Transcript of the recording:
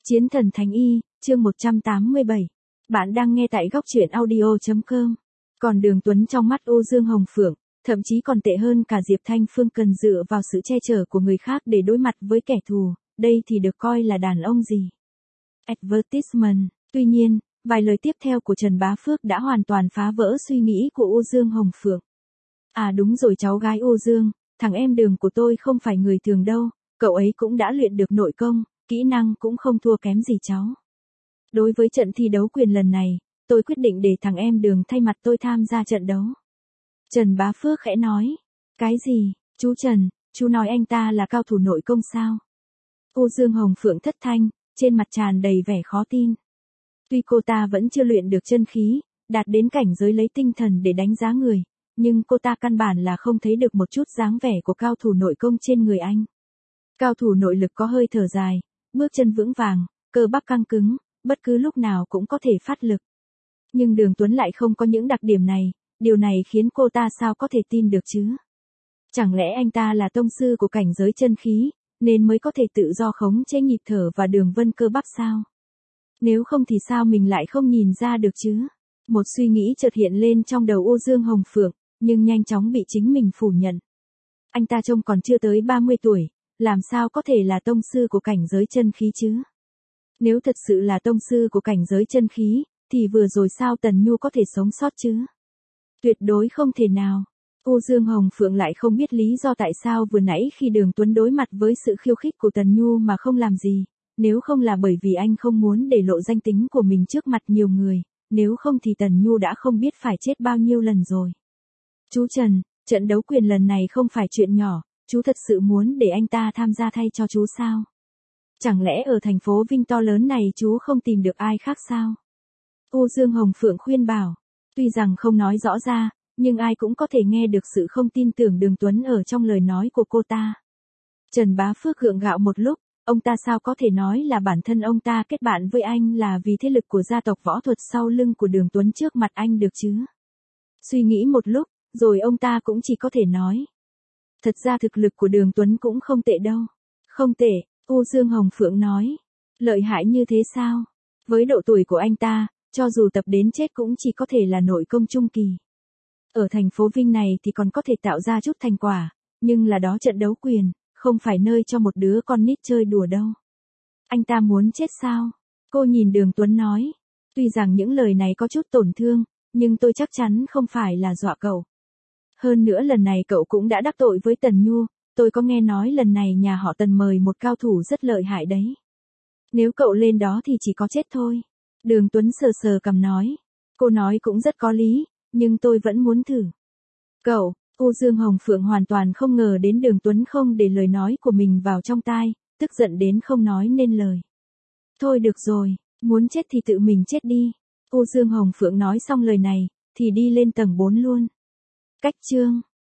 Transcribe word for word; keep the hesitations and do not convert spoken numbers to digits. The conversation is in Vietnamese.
Chiến thần Thánh Y, chương một trăm tám mươi bảy. Bạn đang nghe tại góc truyện audio chấm com. Còn Đường Tuấn trong mắt Âu Dương Hồng Phượng, thậm chí còn tệ hơn cả Diệp Thanh Phương cần dựa vào sự che chở của người khác để đối mặt với kẻ thù, đây thì được coi là đàn ông gì. Advertisement. Tuy nhiên, vài lời tiếp theo của Trần Bá Phước đã hoàn toàn phá vỡ suy nghĩ của Âu Dương Hồng Phượng. À đúng rồi cháu gái Âu Dương, thằng em Đường của tôi không phải người thường đâu, cậu ấy cũng đã luyện được nội công, kỹ năng cũng không thua kém gì cháu. Đối với trận thi đấu quyền lần này, tôi quyết định để thằng em Đường thay mặt tôi tham gia trận đấu. Trần Bá Phước khẽ nói. Cái gì, chú Trần, chú nói anh ta là cao thủ nội công sao? Âu Dương Hồng Phượng thất thanh, trên mặt tràn đầy vẻ khó tin. Tuy cô ta vẫn chưa luyện được chân khí, đạt đến cảnh giới lấy tinh thần để đánh giá người, nhưng cô ta căn bản là không thấy được một chút dáng vẻ của cao thủ nội công trên người anh. Cao thủ nội lực có hơi thở dài, bước chân vững vàng, cơ bắp căng cứng, bất cứ lúc nào cũng có thể phát lực. Nhưng Đường Tuấn lại không có những đặc điểm này, điều này khiến cô ta sao có thể tin được chứ? Chẳng lẽ anh ta là tông sư của cảnh giới chân khí, nên mới có thể tự do khống chế nhịp thở và đường vân cơ bắp sao? Nếu không thì sao mình lại không nhìn ra được chứ? Một suy nghĩ chợt hiện lên trong đầu Âu Dương Hồng Phượng, nhưng nhanh chóng bị chính mình phủ nhận. Anh ta trông còn chưa tới ba mươi tuổi, làm sao có thể là tông sư của cảnh giới chân khí chứ? Nếu thật sự là tông sư của cảnh giới chân khí, thì vừa rồi sao Tần Nhu có thể sống sót chứ? Tuyệt đối không thể nào. Âu Dương Hồng Phượng lại không biết lý do tại sao vừa nãy khi Đường Tuấn đối mặt với sự khiêu khích của Tần Nhu mà không làm gì, nếu không là bởi vì anh không muốn để lộ danh tính của mình trước mặt nhiều người, nếu không thì Tần Nhu đã không biết phải chết bao nhiêu lần rồi. Chú Trần, trận đấu quyền lần này không phải chuyện nhỏ, chú thật sự muốn để anh ta tham gia thay cho chú sao? Chẳng lẽ ở thành phố Vinh to lớn này chú không tìm được ai khác sao? Âu Dương Hồng Phượng khuyên bảo, tuy rằng không nói rõ ra, nhưng ai cũng có thể nghe được sự không tin tưởng Đường Tuấn ở trong lời nói của cô ta. Trần Bá Phước gượng gạo một lúc, ông ta sao có thể nói là bản thân ông ta kết bạn với anh là vì thế lực của gia tộc võ thuật sau lưng của Đường Tuấn trước mặt anh được chứ? Suy nghĩ một lúc, rồi ông ta cũng chỉ có thể nói. Thật ra thực lực của Đường Tuấn cũng không tệ đâu. Không tệ, Âu Dương Hồng Phượng nói. Lợi hại như thế sao? Với độ tuổi của anh ta, cho dù tập đến chết cũng chỉ có thể là nội công trung kỳ. Ở thành phố Vinh này thì còn có thể tạo ra chút thành quả, nhưng là đó trận đấu quyền, không phải nơi cho một đứa con nít chơi đùa đâu. Anh ta muốn chết sao? Cô nhìn Đường Tuấn nói. Tuy rằng những lời này có chút tổn thương, nhưng tôi chắc chắn không phải là dọa cậu. Hơn nữa lần này cậu cũng đã đắc tội với Tần Nhu, tôi có nghe nói lần này nhà họ Tần mời một cao thủ rất lợi hại đấy. Nếu cậu lên đó thì chỉ có chết thôi. Đường Tuấn sờ sờ cằm nói. Cô nói cũng rất có lý, nhưng tôi vẫn muốn thử. Cậu, Âu Dương Hồng Phượng hoàn toàn không ngờ đến Đường Tuấn không để lời nói của mình vào trong tai, tức giận đến không nói nên lời. Thôi được rồi, muốn chết thì tự mình chết đi. Âu Dương Hồng Phượng nói xong lời này, thì đi lên tầng bốn luôn. Cách chương